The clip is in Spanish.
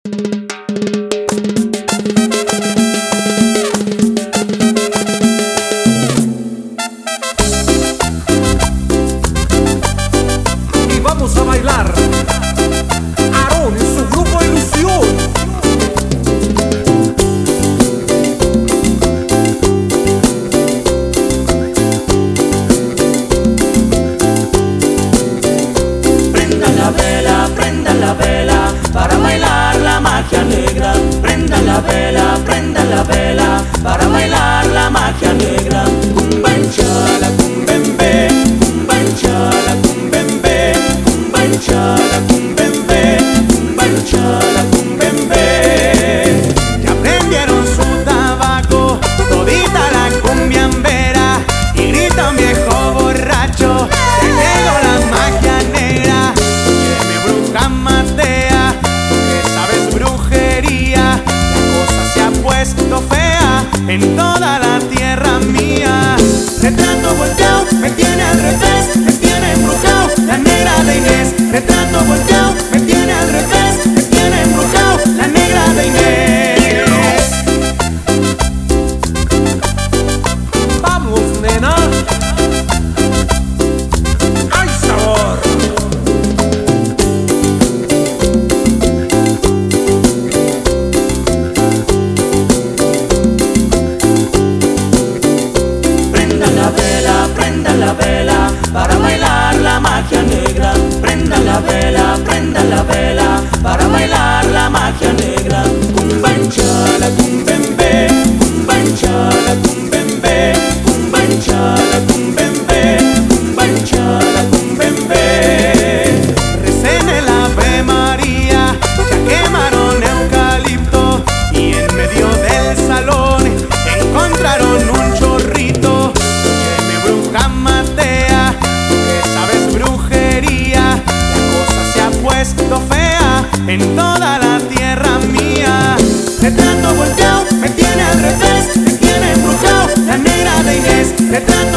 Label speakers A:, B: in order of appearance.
A: Y vamos a bailar Aarón y su grupo Ilusión.
B: Prenda la vela para bailar la magia negra. Prenda la vela para bailar la magia negra. Cumbanchala, cumbembe, cumbanchala, cumbembe, cumbanchala, cumbembe, cumbanchala, cumbembe.
C: Ya prendieron su tabaco, todita la cumbiambera, y grita un viejo borracho, que llegó la magia negra. Matea, que sabes brujería, la cosa se ha puesto fea en toda la tierra mía. Retrato volteado, me tiene al revés, me tiene embrujado, la negra de Inés. Retrato volteado, me tiene al revés, me tiene embrujado, la negra de Inés.
A: Vamos, nena. ¡Ay, sabor!
B: Prenda la vela para bailar la magia negra. Prenda la vela para bailar la magia negra. Cumbanchala, cumbembe, cumbanchala, cumbembe, cumbanchala, cumbembe, cumbanchala, cumbembe.
C: Recen el Ave María, ya quemaron eucalipto, y en medio del salón encontraron un chorrito. Matea, que sabes brujería, la cosa se ha puesto fea en toda la tierra mía. Retrato volteado, me tiene al revés, me tiene embrujado, la negra de Inés. Retrato